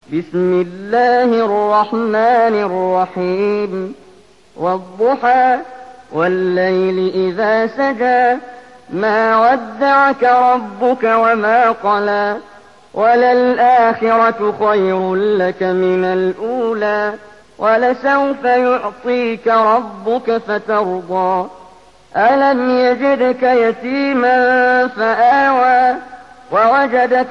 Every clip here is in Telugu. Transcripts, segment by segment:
بسم الله الرحمن الرحيم والضحى والليل إذا سجى ما ودعك ربك وما قلى وللآخرة خير لك من الأولى ولسوف يعطيك ربك فترضى ألم يجدك يتيما فآوى ووجدك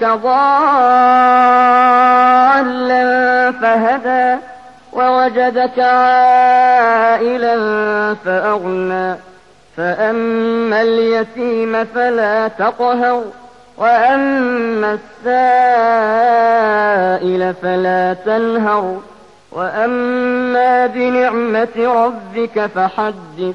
ضالا فهدى ووجدك عائلا فأغنى فأما اليتيم فلا تقهر وأما السائل فلا تنهر وأما بنعمة ربك فحدث.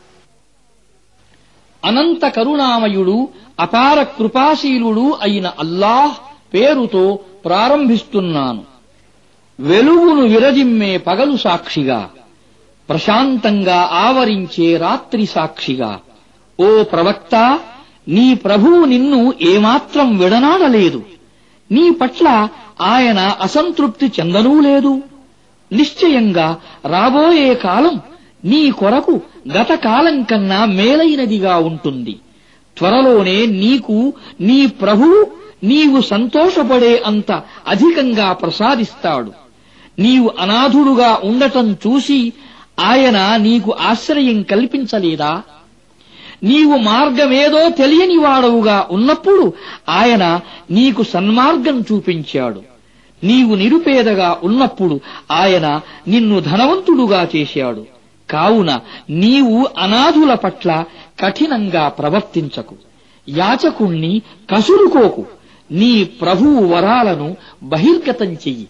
అనంత కరుణామయుడు అపార కృపాశీలుడు అయిన అల్లాహ్ పేరుతో ప్రారంభిస్తున్నాను. వెలుగును విరజిమ్మే పగలు సాక్షిగా, ప్రశాంతంగా ఆవరించే రాత్రి సాక్షిగా, ఓ ప్రవక్త, నీ ప్రభువు నిన్ను ఏమాత్రం విడనాడలేదు. నీ పట్ల ఆయన అసంతృప్తి చెందనూ లేదు. నిశ్చయంగా రాబోయే కాలం నీ కొరకు గత కాలం కన్నా మేలైనదిగా ఉంటుంది. త్వరలోనే నీకు నీ ప్రభువు నీవు సంతోషపడే అంత అధికంగా ప్రసాదిస్తాడు. నీవు అనాథుడుగా ఉండటం చూసి ఆయన నీకు ఆశ్రయం కల్పించలేదా? నీవు మార్గమేదో తెలియని వాడవుగా ఉన్నప్పుడు ఆయన నీకు సన్మార్గం చూపించాడు. నీవు నిరుపేదగా ఉన్నప్పుడు ఆయన నిన్ను ధనవంతుడుగా చేశాడు. కావున నీవు అనాథుల పట్ల కఠినంగా ప్రవర్తించకు, యాచకుణ్ణి కసురుకోకు. నీ ప్రభువు వరాలను బహిర్గతం చెయ్యి.